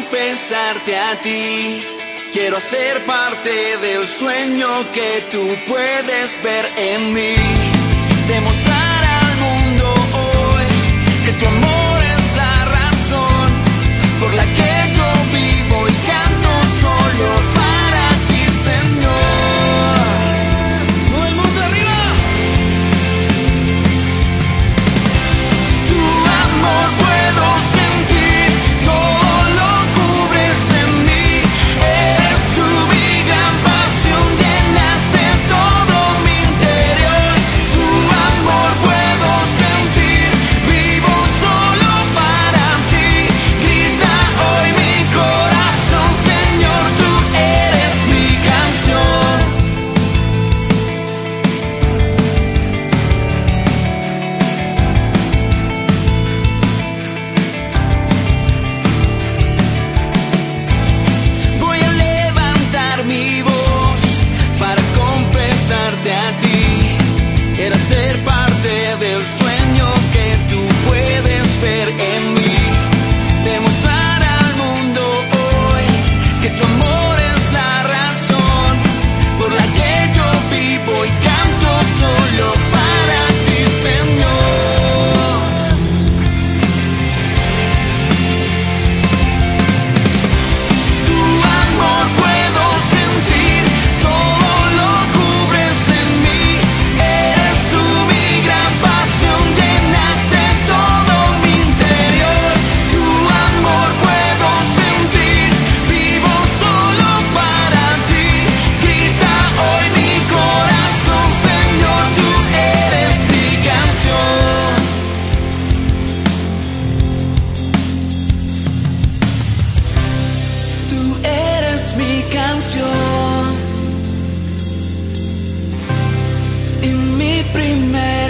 confesarte a ti. Quiero ser parte del sueño que tú puedes ver en mí. Demostrar al mundo hoy que tu amor es la razón por la que yo vivo y canto solo para ti, Señor. Todo el mundo arriba. Tu amor puedo sentir, todo lo cubres en mí. Eres tú mi gran pasión, llenaste todo mi interior. Tu amor puedo sentir, vivo solo para ti. Grita hoy mi corazón, Señor, tú eres mi canción. Voy a levantar mi voz para confesarte a ti. Quiero ser parte del sueño que tú puedes ver en mí. Demostrar al mundo hoy que tu amor es la razón por la que yo vivo y canto solo para ti, Señor. Tu amor puedo sentir, todo lo cubres en mí. Eres tú mi gran pasión, llenaste todo mi interior. Tu amor puedo sentir, vivo solo para ti. Grita hoy mi corazón, Señor, tú eres mi canción. Tú eres mi canción y mi primer